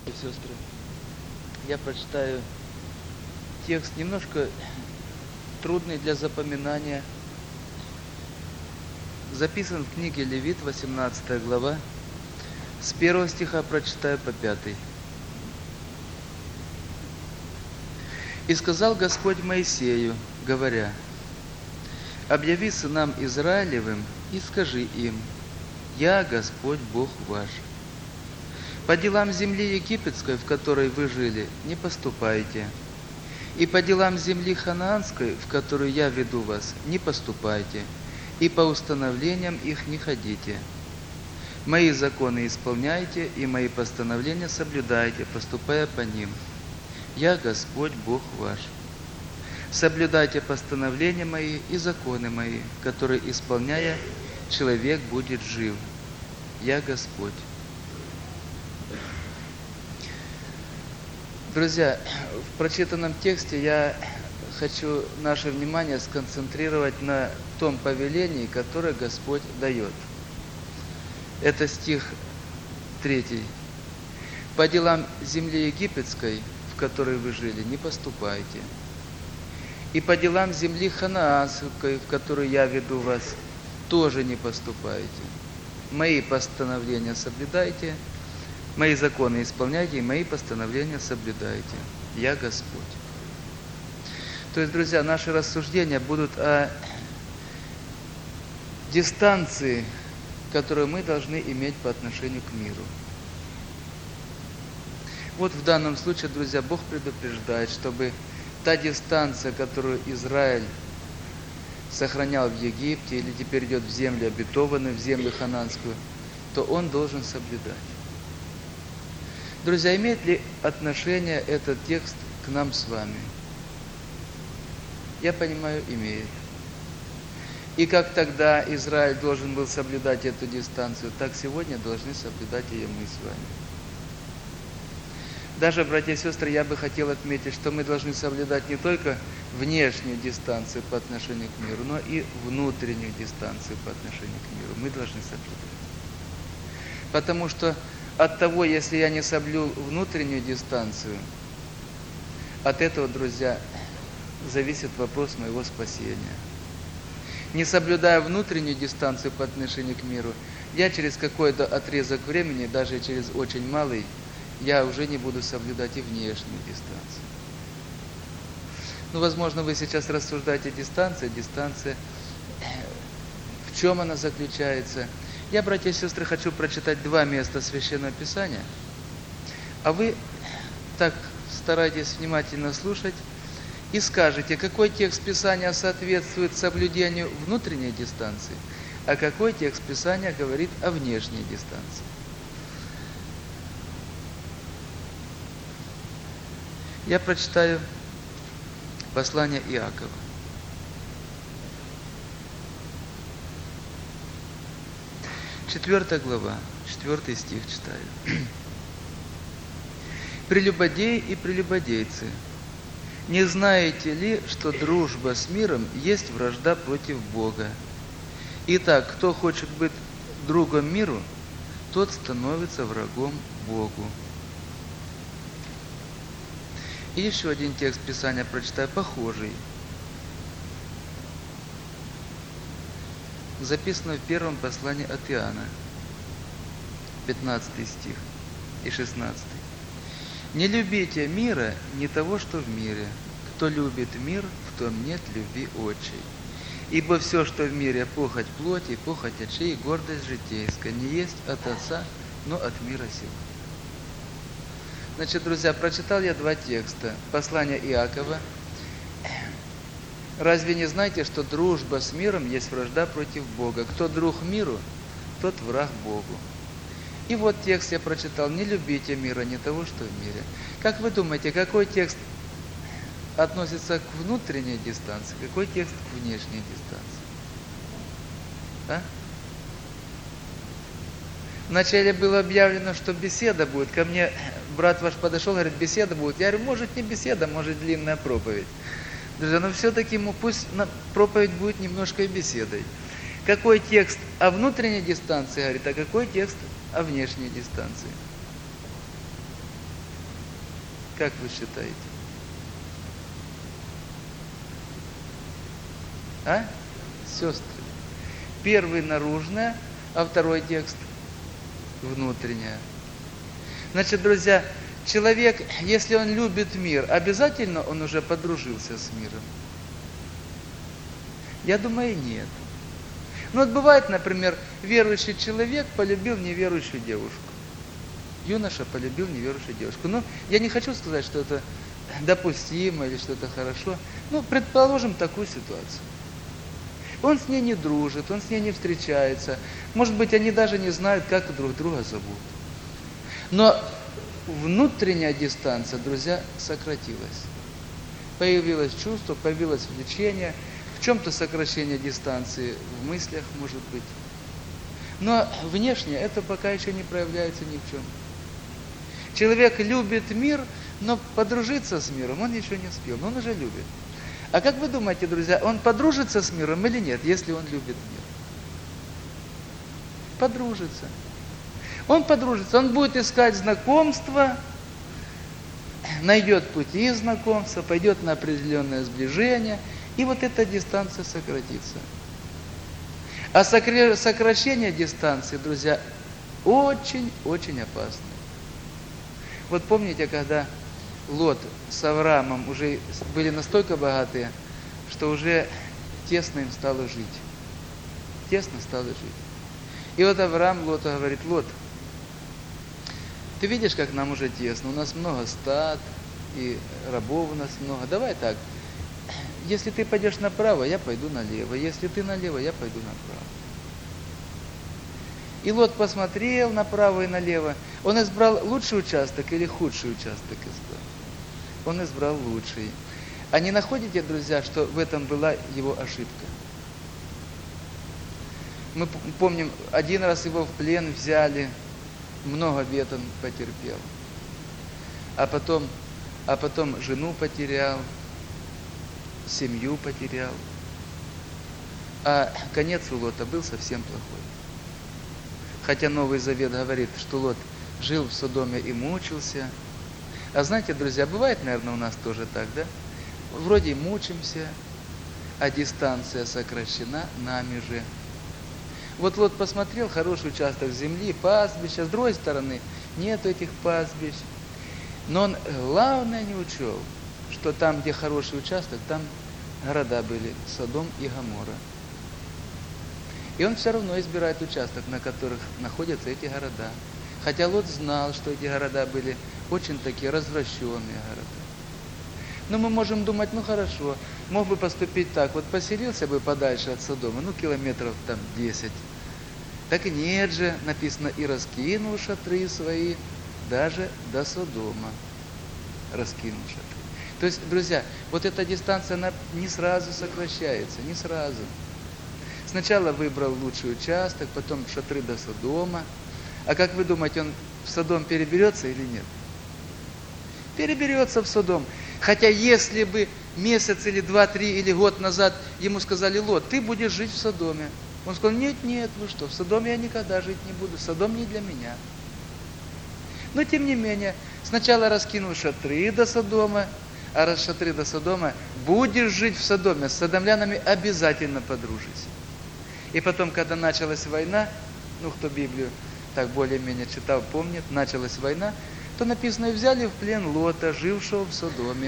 и сестры, я прочитаю текст немножко трудный для запоминания. Записан в книге Левит, 18 глава. С 1 стиха прочитаю по 5. «И сказал Господь Моисею, говоря: объяви сынам Израилевым и скажи им: Я Господь Бог ваш. По делам земли египетской, в которой вы жили, не поступайте, и по делам земли ханаанской, в которую я веду вас, не поступайте, и по установлениям их не ходите. Мои законы исполняйте, и мои постановления соблюдайте, поступая по ним. Я Господь Бог ваш. Соблюдайте постановления мои и законы мои, которые, исполняя, человек будет жив. Я Господь». Друзья, в прочитанном тексте я хочу наше внимание сконцентрировать на том повелении, которое Господь дает. Это стих 3. «По делам земли египетской, в которой вы жили, не поступайте. И по делам земли ханаанской, в которую я веду вас, тоже не поступайте. Мои постановления соблюдайте, мои законы исполняйте, и мои постановления соблюдайте. Я Господь». То есть, друзья, наши рассуждения будут о дистанции, которую мы должны иметь по отношению к миру. Вот в данном случае, друзья, Бог предупреждает, чтобы та дистанция, которую Израиль сохранял в Египте, или теперь идет в землю обетованную, в землю хананскую, то он должен соблюдать. Друзья, имеет ли отношение этот текст к нам с вами? Я понимаю, имеет. И как тогда Израиль должен был соблюдать эту дистанцию, так сегодня должны соблюдать ее мы с вами. Даже, братья и сестры, я бы хотел отметить, что мы должны соблюдать не только внешнюю дистанцию по отношению к миру, но и внутреннюю дистанцию по отношению к миру. Мы должны соблюдать. Потому что от того, если я не соблюл внутреннюю дистанцию, от этого, друзья, зависит вопрос моего спасения. Не соблюдая внутреннюю дистанцию по отношению к миру, я через какой-то отрезок времени, даже через очень малый, я уже не буду соблюдать и внешнюю дистанцию. Ну, возможно, вы сейчас рассуждаете дистанция, в чем она заключается. Я, братья и сестры, хочу прочитать 2 места Священного Писания, а вы так старайтесь внимательно слушать и скажете, какой текст Писания соответствует соблюдению внутренней дистанции, а какой текст Писания говорит о внешней дистанции. Я прочитаю послание Иакова. 4 глава, 4 стих читаю. «Прелюбодеи и прелюбодейцы, не знаете ли, что дружба с миром есть вражда против Бога? Итак, кто хочет быть другом миру, тот становится врагом Богу». И еще один текст Писания прочитаю, похожий. Записано в первом послании от Иоанна, 15 стих и 16. «Не любите мира, не того, что в мире. Кто любит мир, в том нет любви отчей. Ибо все, что в мире, похоть плоти, похоть очей и гордость житейская, не есть от Отца, но от мира сего». Значит, друзья, прочитал я 2 текста. Послание Иакова. Разве не знаете, что дружба с миром есть вражда против Бога? Кто друг миру, тот враг Богу. И вот текст я прочитал. Не любите мира, не того, что в мире. Как вы думаете, какой текст относится к внутренней дистанции, какой текст к внешней дистанции? А? Вначале было объявлено, что беседа будет. Ко мне брат ваш подошел, говорит, беседа будет. Я говорю, может не беседа, может длинная проповедь. Друзья, но все-таки пусть проповедь будет немножко и беседой. Какой текст о внутренней дистанции говорит, а какой текст о внешней дистанции? Как вы считаете? А? Сестры. Первый наружная, а второй текст внутренняя. Значит, друзья, человек, если он любит мир, обязательно он уже подружился с миром? Я думаю, нет. Ну вот бывает, например, верующий человек полюбил неверующую девушку. Юноша полюбил неверующую девушку. Ну, я не хочу сказать, что это допустимо или что это хорошо. Ну, предположим такую ситуацию. Он с ней не дружит, он с ней не встречается. Может быть, они даже не знают, как друг друга зовут. Но внутренняя дистанция, друзья, сократилась. Появилось чувство, появилось влечение, в чем-то сокращение дистанции, в мыслях, может быть. Но внешне это пока еще не проявляется ни в чем. Человек любит мир, но подружиться с миром он еще не успел, но он уже любит. А как вы думаете, друзья, он подружится с миром или нет, если он любит мир? Подружится. Он подружится, он будет искать знакомства, найдет пути знакомства, пойдет на определенное сближение, и вот эта дистанция сократится. А сокращение дистанции, друзья, очень-очень опасно. Вот помните, когда Лот с Авраамом уже были настолько богатые, что уже тесно им стало жить. Тесно стало жить. И вот Авраам Лоту говорит: Лот, ты видишь, как нам уже тесно, у нас много стад, и рабов у нас много. Давай так, если ты пойдешь направо, я пойду налево, если ты налево, я пойду направо. И Лот посмотрел направо и налево. Он избрал лучший участок или худший участок избрал? Он избрал лучший. А не находите, друзья, что в этом была его ошибка? Мы помним, один раз его в плен взяли, много бед он потерпел. А потом жену потерял, семью потерял. А конец у Лота был совсем плохой. Хотя Новый Завет говорит, что Лот жил в Содоме и мучился. А знаете, друзья, бывает, наверное, у нас тоже так, да? Вроде и мучимся, а дистанция сокращена нами же. Вот Лот посмотрел хороший участок земли, пастбища, с другой стороны нет этих пастбищ. Но он главное не учел, что там, где хороший участок, там города были, Содом и Гоморра. И он все равно избирает участок, на которых находятся эти города. Хотя Лот знал, что эти города были очень такие развращенные города. Но мы можем думать, ну хорошо, мог бы поступить так, вот поселился бы подальше от Содома, ну километров там 10. Так и нет же, написано, и раскинул шатры свои даже до Содома. Раскинул шатры. То есть, друзья, вот эта дистанция, она не сразу сокращается, не сразу. Сначала выбрал лучший участок, потом шатры до Содома. А как вы думаете, он в Содом переберется или нет? Переберется в Содом. Хотя если бы месяц или 2-3 или год назад ему сказали: Лот, ты будешь жить в Содоме. Он сказал: нет, вы что, в Содоме я никогда жить не буду, Содом не для меня. Но тем не менее, сначала раскинул шатры до Содома, а раз шатры до Содома, будешь жить в Содоме, с содомлянами обязательно подружись. И потом, когда началась война, ну, кто Библию так более-менее читал, помнит, началась война, то написано, и взяли в плен Лота, жившего в Содоме.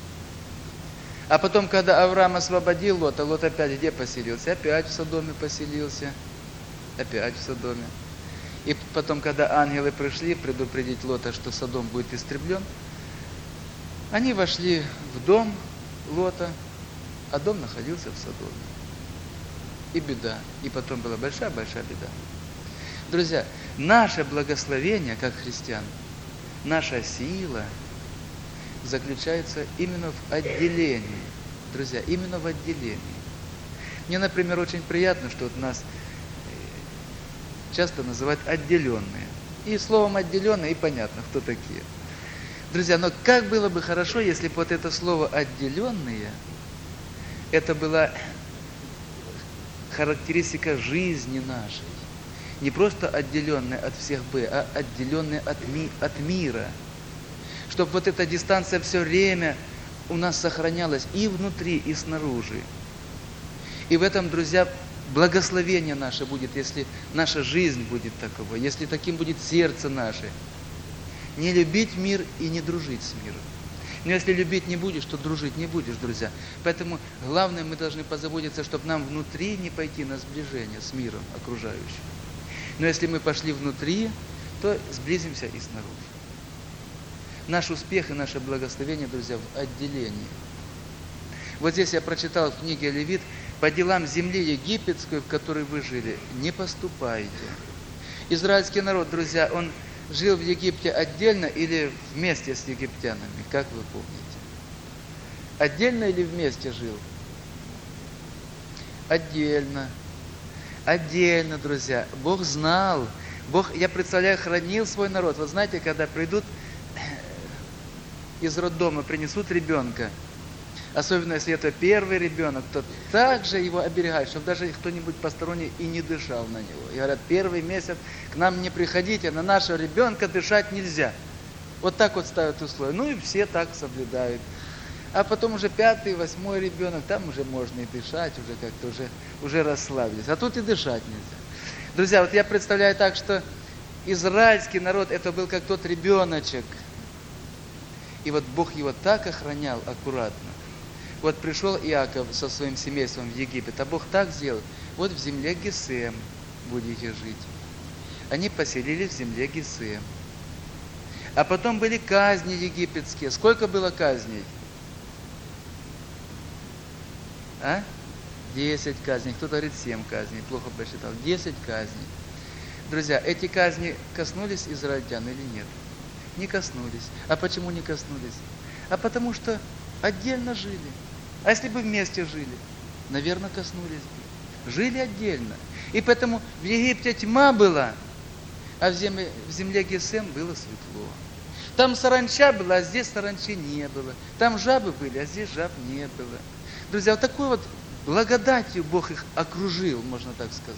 А потом, когда Авраам освободил Лота, Лот опять где поселился? Опять в Содоме поселился. Опять в Содоме. И потом, когда ангелы пришли предупредить Лота, что Содом будет истреблен, они вошли в дом Лота, а дом находился в Содоме. И беда. И потом была большая-большая беда. Друзья, наше благословение, как христиан, наша сила заключается именно в отделении. Друзья, именно в отделении. Мне, например, очень приятно, что вот нас часто называют отделенные. И словом отделенные, и понятно, кто такие. Друзья, но как было бы хорошо, если бы вот это слово отделенные, это была характеристика жизни нашей. Не просто отделенные от всех а отделенные от мира. чтобы вот эта дистанция все время у нас сохранялась и внутри, и снаружи. И в этом, друзья, благословение наше будет, если наша жизнь будет таковой, если таким будет сердце наше. Не любить мир и не дружить с миром. Но если любить не будешь, то дружить не будешь, друзья. Поэтому главное, мы должны позаботиться, чтобы нам внутри не пойти на сближение с миром окружающим. Но если мы пошли внутри, то сблизимся и снаружи. Наш успех и наше благословение, друзья, в отделении. Вот здесь я прочитал в книге Левит: по делам земли египетской, в которой вы жили, не поступайте. Израильский народ, друзья, он жил в Египте отдельно или вместе с египтянами, как вы помните? Отдельно или вместе жил? Отдельно. Отдельно, друзья. Бог знал. Бог, я представляю, хранил свой народ. Вот знаете, когда придут из роддома, принесут ребенка, особенно если это первый ребенок, то также его оберегают, чтобы даже кто-нибудь посторонний и не дышал на него. И говорят, первый месяц к нам не приходите, на нашего ребенка дышать нельзя. Вот так вот ставят условия. Ну и все так соблюдают. А потом уже 5-й, 8-й ребенок, там уже можно и дышать, уже как-то уже расслабились. А тут и дышать нельзя. Друзья, вот я представляю так, что израильский народ, это был как тот ребеночек. И вот Бог его так охранял аккуратно. Вот пришел Иаков со своим семейством в Египет, а Бог так сделал. Вот в земле Гесем будете жить. Они поселились в земле Гесем. А потом были казни египетские. Сколько было казней? 10 казней. Кто-то говорит 7 казней. Плохо посчитал. 10 казней. Друзья, эти казни коснулись израильтян или нет? Не коснулись. А почему не коснулись? А потому что отдельно жили. А если бы вместе жили? Наверное, коснулись бы. Жили отдельно. И поэтому в Египте тьма была, а в земле Гесем было светло. Там саранча была, а здесь саранчи не было. Там жабы были, а здесь жаб не было. Друзья, вот такой вот благодатью Бог их окружил, можно так сказать.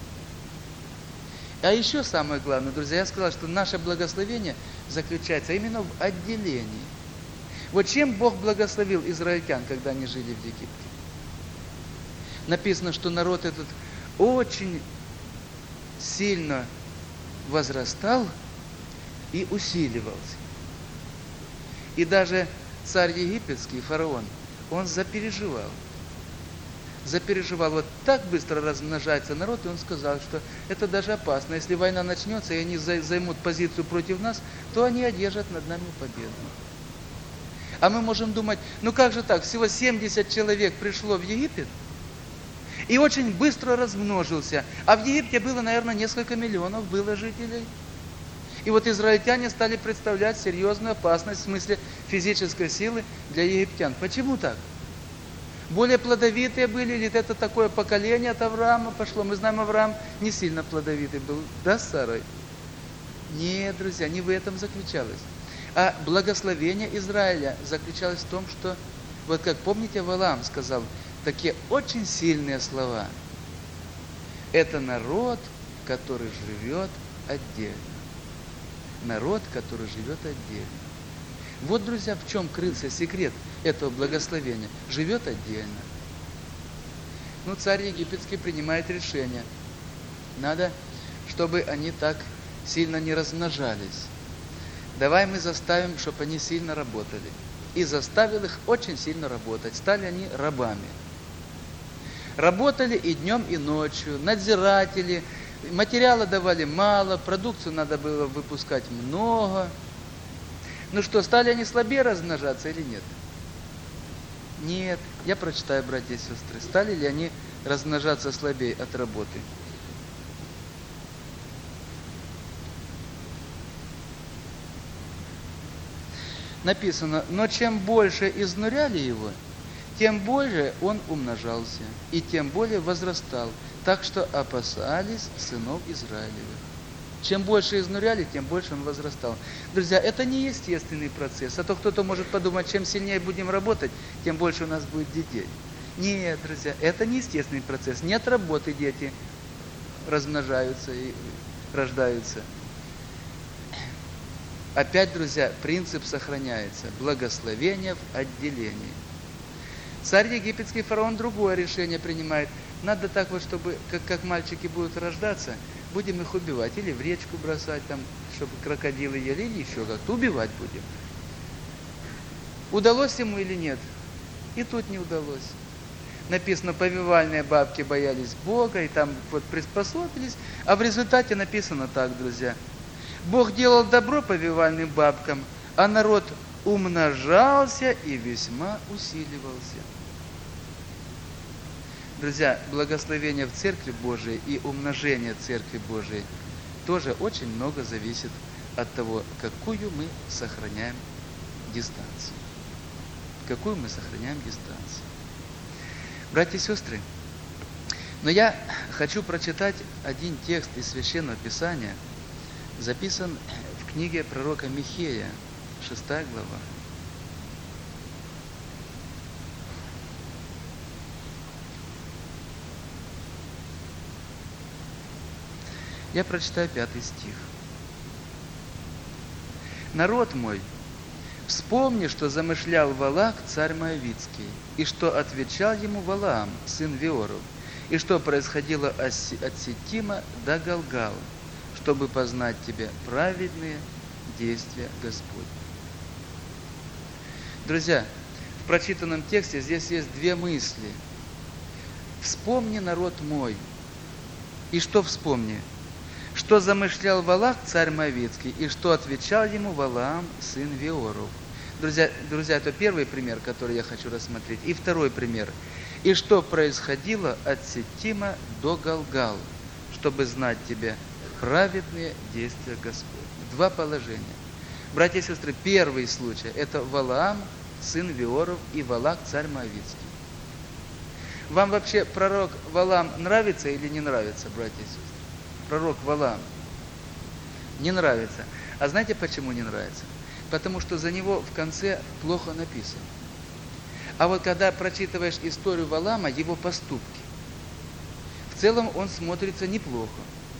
А еще самое главное, друзья, я сказал, что наше благословение заключается именно в отделении. Вот чем Бог благословил израильтян, когда они жили в Египте? Написано, что народ этот очень сильно возрастал и усиливался. И даже царь египетский, фараон, он запереживал. Вот так быстро размножается народ, и он сказал, что это даже опасно. Если война начнется, и они займут позицию против нас, то они одержат над нами победу. А мы можем думать, ну как же так, всего 70 человек пришло в Египет, и очень быстро размножился. А в Египте было, наверное, несколько миллионов было жителей. И вот израильтяне стали представлять серьезную опасность в смысле физической силы для египтян. Почему так? Более плодовитые были, или это такое поколение от Авраама пошло? Мы знаем, Авраам не сильно плодовитый был, да, с Сарой? Нет, друзья, не в этом заключалось. А благословение Израиля заключалось в том, что, вот как помните, Валаам сказал такие очень сильные слова. Это народ, который живет отдельно. Народ, который живет отдельно. Вот, друзья, в чем крылся секрет этого благословения. Живет отдельно. Ну, царь египетский принимает решение. Надо, чтобы они так сильно не размножались. Давай мы заставим, чтобы они сильно работали. И заставил их очень сильно работать. Стали они рабами. Работали и днем, и ночью. Надзиратели. Материала давали мало. Продукцию надо было выпускать много. Ну что, стали они слабее размножаться или нет? Нет. Я прочитаю, братья и сестры. Стали ли они размножаться слабее от работы? Написано, но чем больше изнуряли его, тем более он умножался, и тем более возрастал, так что опасались сынов Израилевых. Чем больше изнуряли, тем больше он возрастал. Друзья, это не естественный процесс, а то кто-то может подумать, чем сильнее будем работать, тем больше у нас будет детей. Нет, друзья, это не естественный процесс. Не от работы дети размножаются и рождаются. Опять, друзья, принцип сохраняется. Благословение в отделении. Царь египетский фараон другое решение принимает. Надо так вот, чтобы, как мальчики будут рождаться, будем их убивать. Или в речку бросать, там, чтобы крокодилы ели, или еще как-то. Убивать будем. Удалось ему или нет? И тут не удалось. Написано, повивальные бабки боялись Бога, и там вот приспособились. А в результате написано так, друзья. Бог делал добро повивальным бабкам, а народ умножался и весьма усиливался. Друзья, благословение в Церкви Божией и умножение Церкви Божией тоже очень много зависит от того, какую мы сохраняем дистанцию. Какую мы сохраняем дистанцию. Братья и сестры, но я хочу прочитать один текст из Священного Писания, записан в книге пророка Михея, 6 глава. Я прочитаю 5 стих. «Народ мой, вспомни, что замышлял Валак, царь Моавицкий, и что отвечал ему Валаам, сын Веоров, и что происходило от Ситима до Галгала, чтобы познать тебе праведные действия Господни». Друзья, в прочитанном тексте здесь есть две мысли. «Вспомни, народ мой». И что вспомни? Что замышлял Валак, царь Моавицкий, и что отвечал ему Валаам, сын Веоров. Друзья, это первый пример, который я хочу рассмотреть. И второй пример. И что происходило от Ситима до Галгала, чтобы знать тебе праведные действия Господни. Два положения. Братья и сестры, первый случай – это Валаам, сын Веоров, и Валак, царь Моавицкий. Вам вообще пророк Валаам нравится или не нравится, братья и сестры? Пророк Валаам не нравится. А знаете, почему не нравится? Потому что за него в конце плохо написано. А вот когда прочитываешь историю Валаама, его поступки, в целом он смотрится неплохо.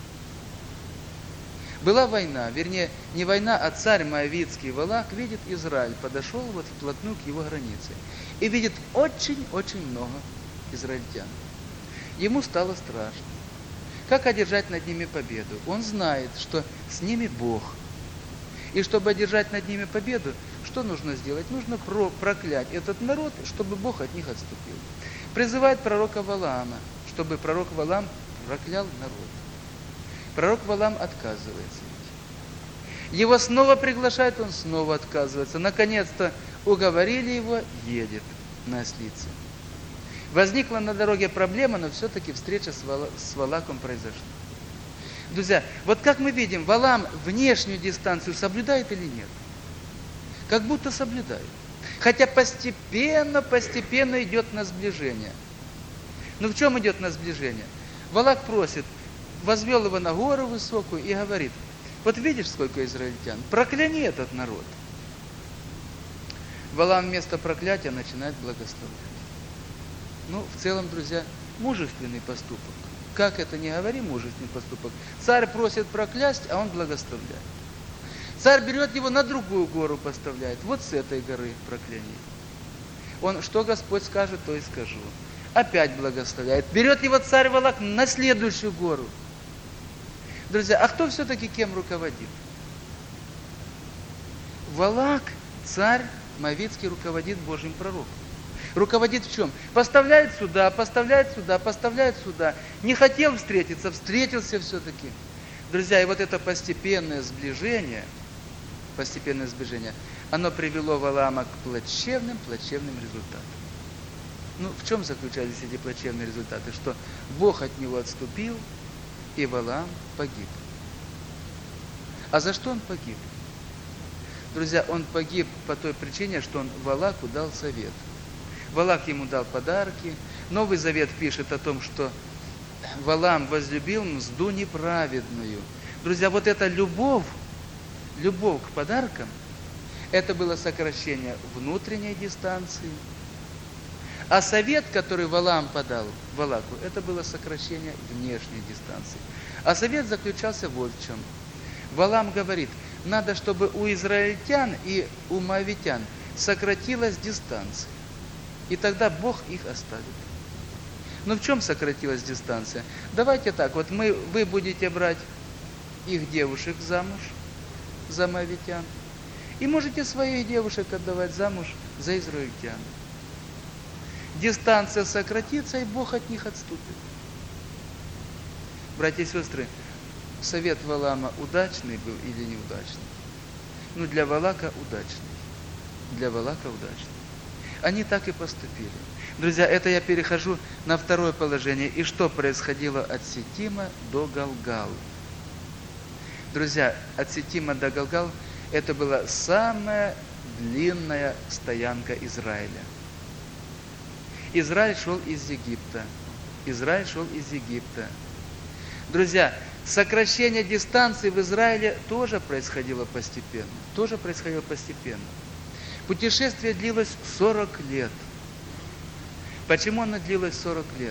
Была война, вернее, не война, а царь Моавицкий Валак видит Израиль, подошел вот вплотную к его границе и видит очень-очень много израильтян. Ему стало страшно. Как одержать над ними победу? Он знает, что с ними Бог. И чтобы одержать над ними победу, что нужно сделать? Нужно проклять этот народ, чтобы Бог от них отступил. Призывает пророка Валаама, чтобы пророк Валаам проклял народ. Пророк Валаам отказывается. Его снова приглашают, он снова отказывается. Наконец-то уговорили его, едет на ослице. Возникла на дороге проблема, но все-таки встреча с Валаком произошла. Друзья, вот как мы видим, Валаам внешнюю дистанцию соблюдает или нет? Как будто соблюдает. Хотя постепенно идет на сближение. Но в чем идет на сближение? Валак просит, возвел его на гору высокую и говорит, вот видишь, сколько израильтян, прокляни этот народ. Валаам вместо проклятия начинает благословлять. Ну, в целом, друзья, мужественный поступок. Как это ни говори, мужественный поступок. Царь просит проклясть, а он благословляет. Царь берет его на другую гору поставляет. Вот с этой горы прокляни. Он, что Господь скажет, то и скажу. Опять благословляет. Берет его царь Валак на следующую гору. Друзья, а кто все-таки кем руководит? Валак, царь Моавицкий, руководит Божьим пророком. Руководит в чем? Поставляет сюда, поставляет сюда, поставляет сюда. Не хотел встретиться, встретился все-таки. Друзья, и вот это постепенное сближение, оно привело Валаама к плачевным результатам. Ну, в чем заключались эти плачевные результаты? Что Бог от него отступил, и Валаам погиб. А за что он погиб? Друзья, он погиб по той причине, что он Валаку дал совет. Валак ему дал подарки. Новый Завет пишет о том, что Валаам возлюбил мзду неправедную. Друзья, вот эта любовь к подаркам, это было сокращение внутренней дистанции. А совет, который Валаам подал Валаку, это было сокращение внешней дистанции. А совет заключался вот в чем. Валаам говорит, надо, чтобы у израильтян и у моавитян сократилась дистанция. И тогда Бог их оставит. Но в чем сократилась дистанция? Давайте так, вот вы будете брать их девушек замуж за моавитян, и можете своих девушек отдавать замуж за израильтян. Дистанция сократится, и Бог от них отступит. Братья и сестры, совет Валаама удачный был или неудачный? Для Валака удачный. Для Валака удачный. Они так и поступили. Друзья, это я перехожу на второе положение. И что происходило от Ситима до Галгал? Друзья, от Ситима до Галгал это была самая длинная стоянка Израиля. Израиль шел из Египта. Израиль шел из Египта. Друзья, сокращение дистанции в Израиле тоже происходило постепенно. Путешествие длилось 40 лет. Почему оно длилось 40 лет,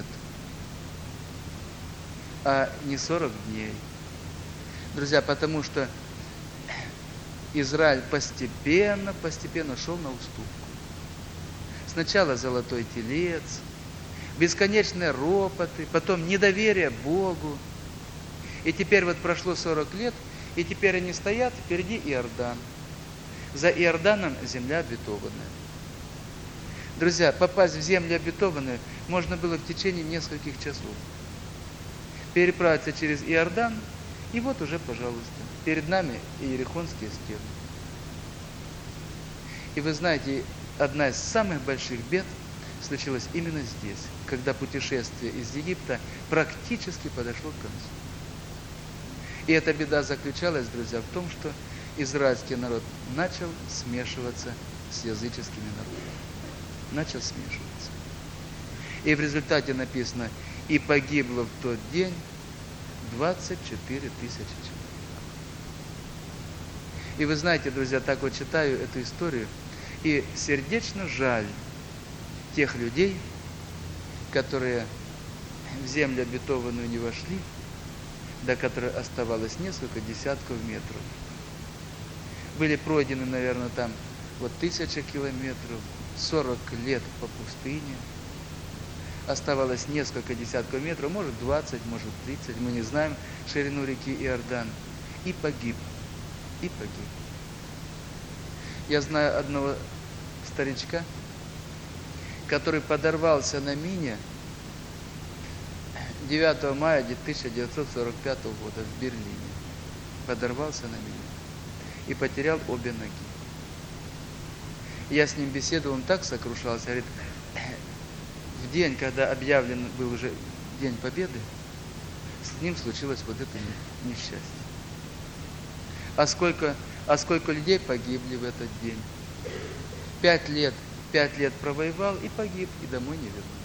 а не 40 дней? Друзья, потому что Израиль постепенно шел на уступку. Сначала золотой телец, бесконечные ропоты, потом недоверие Богу. И теперь вот прошло 40 лет, и теперь они стоят, впереди Иордан. За Иорданом земля обетованная. Друзья, попасть в землю обетованную можно было в течение нескольких часов. Переправиться через Иордан, и вот уже, пожалуйста, перед нами Иерихонские стены. И вы знаете, одна из самых больших бед случилась именно здесь, когда путешествие из Египта практически подошло к концу. И эта беда заключалась, друзья, в том, что израильский народ начал смешиваться с языческими народами. И в результате написано, и погибло в тот день 24 тысячи человек. И вы знаете, друзья, так вот читаю эту историю, и сердечно жаль тех людей, которые в землю обетованную не вошли, до которой оставалось несколько десятков метров. Были пройдены, наверное, там 1000 километров, 40 лет по пустыне. Оставалось несколько десятков метров, может 20, может 30, мы не знаем ширину реки Иордан. И погиб. Я знаю одного старичка, который подорвался на мине 9 мая 1945 года в Берлине. Подорвался на мине и потерял обе ноги. Я с ним беседовал, он так сокрушался, говорит, в день, когда объявлен был уже День Победы, с ним случилось вот это несчастье. А сколько людей погибли в этот день? 5 лет провоевал и погиб, и домой не вернулся.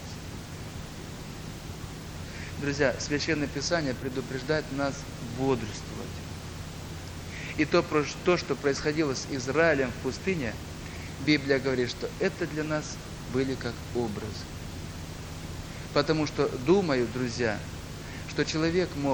Друзья, Священное Писание предупреждает нас бодрствовать. И то, что происходило с Израилем в пустыне, Библия говорит, что это для нас были как образы. Потому что думаю, друзья, что человек мог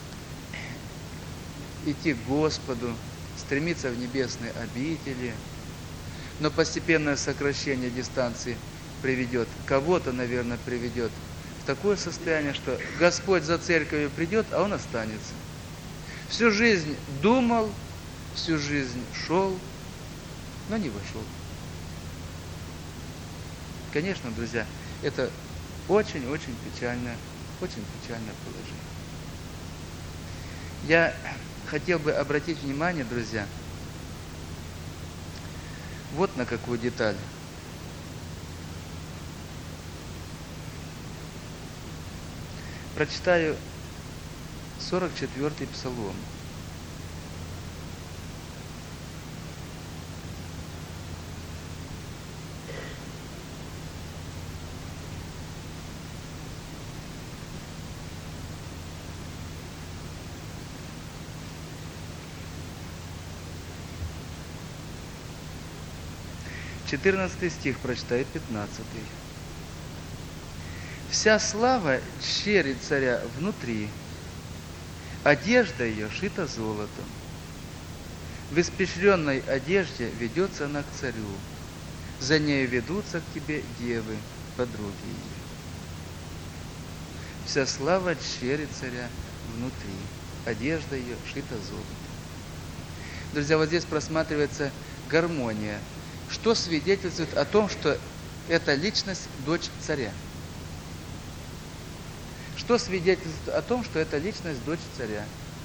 идти к Господу, стремиться в небесные обители, но постепенное сокращение дистанции кого-то, наверное, приведет в такое состояние, что Господь за церковью придет, а он останется. Всю жизнь думал, всю жизнь шел, но не вошел. Конечно, друзья, это очень-очень печальное положение. Я хотел бы обратить внимание, друзья, вот на какую деталь. Прочитаю 44-й Псалом. Четырнадцатый стих прочитаю, 15. Вся слава черри царя внутри, одежда ее шита золотом. В испещренной одежде ведется она к царю. За нею ведутся к тебе девы, подруги ее. Вся слава чере царя внутри. Одежда ее шита золотом. Друзья, вот здесь просматривается гармония. Что свидетельствует о том, что эта личность дочь царя? Что свидетельствует о том, что эта личность дочь царя?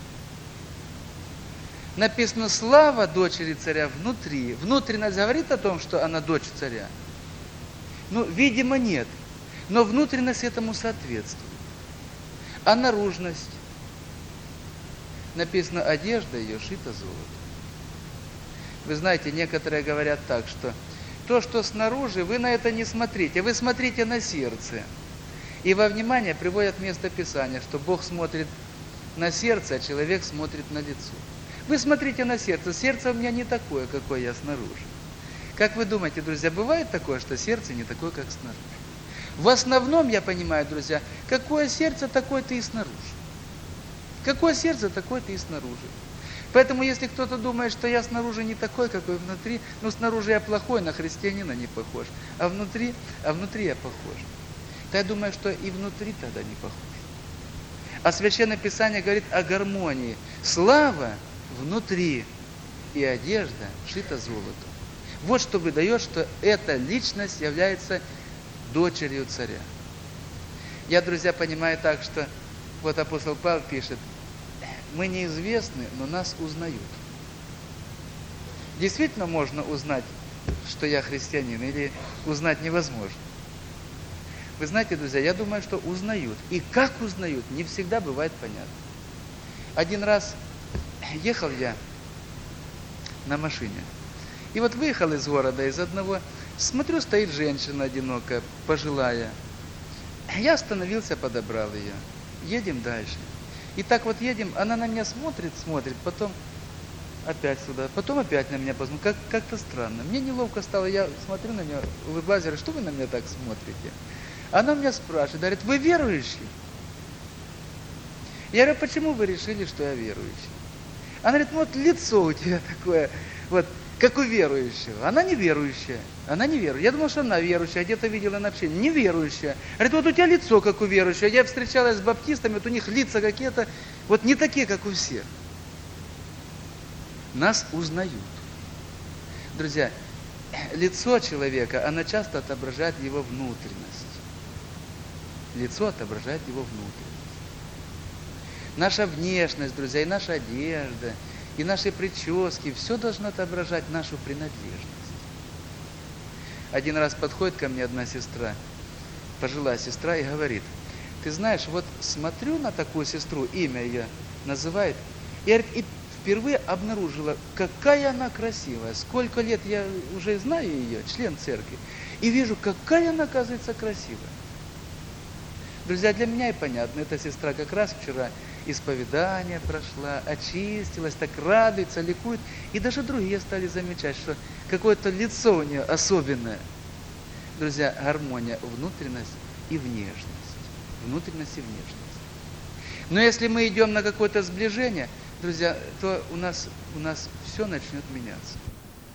Написано, слава дочери царя внутри. Внутренность говорит о том, что она дочь царя? Ну, видимо, нет. Но внутренность этому соответствует. А наружность? Написано, одежда ее шита золотом. Вы знаете, некоторые говорят так, что то, что снаружи, вы на это не смотрите, вы смотрите на сердце. И во внимание приводят место Писания, что Бог смотрит на сердце, а человек смотрит на лицо. Вы смотрите на сердце. Сердце у меня не такое, какое я снаружи. Как вы думаете, друзья, бывает такое, что сердце не такое, как снаружи? В основном, я понимаю, друзья, какое сердце, такое ты и снаружи. Какое сердце, такое ты и снаружи. Поэтому, если кто-то думает, что я снаружи не такой, какой внутри, ну, снаружи я плохой, на христианина не похож, а внутри я похож, то я думаю, что и внутри тогда не похож. А Священное Писание говорит о гармонии. Слава внутри и одежда шита золотом. Вот что выдает, что эта личность является дочерью царя. Я, друзья, понимаю так, что вот апостол Павел пишет, мы неизвестны, но нас узнают. Действительно можно узнать, что я христианин, или узнать невозможно? Вы знаете, друзья, я думаю, что узнают. И как узнают, не всегда бывает понятно. Один раз ехал я на машине. И вот выехал из города, из одного, смотрю, стоит женщина одинокая, пожилая. Я остановился, подобрал ее. Едем дальше. И так вот едем, она на меня смотрит, потом опять сюда, потом опять на меня посмотрит. Как-то странно. Мне неловко стало, я смотрю на нее, улыбаюсь, говорю, что вы на меня так смотрите? Она меня спрашивает, говорит, вы верующий? Я говорю, почему вы решили, что я верующий? Она говорит, ну вот лицо у тебя такое, вот, как у верующего. Она не верующая. Я думал, что она верующая, где-то видела на общении. Не верующая. Говорит, вот у тебя лицо, как у верующего. Я встречалась с баптистами, вот у них лица какие-то, вот не такие, как у всех. Нас узнают. Друзья, лицо человека, оно часто отображает его внутренность. Лицо отображает его внутренность. Наша внешность, друзья, и наша одежда, и наши прически, все должно отображать нашу принадлежность. Один раз подходит ко мне одна сестра, пожилая сестра, и говорит, ты знаешь, вот смотрю на такую сестру, имя ее называет, и, говорит, и впервые обнаружила, какая она красивая. Сколько лет я уже знаю ее, член церкви, и вижу, какая она, оказывается, красивая. Друзья, для меня и понятно, эта сестра как раз вчера исповедание прошла, очистилась, так радуется, ликует. И даже другие стали замечать, что какое-то лицо у нее особенное. Друзья, гармония, внутренность и внешность. Внутренность и внешность. Но если мы идем на какое-то сближение, друзья, то у нас все начнет меняться.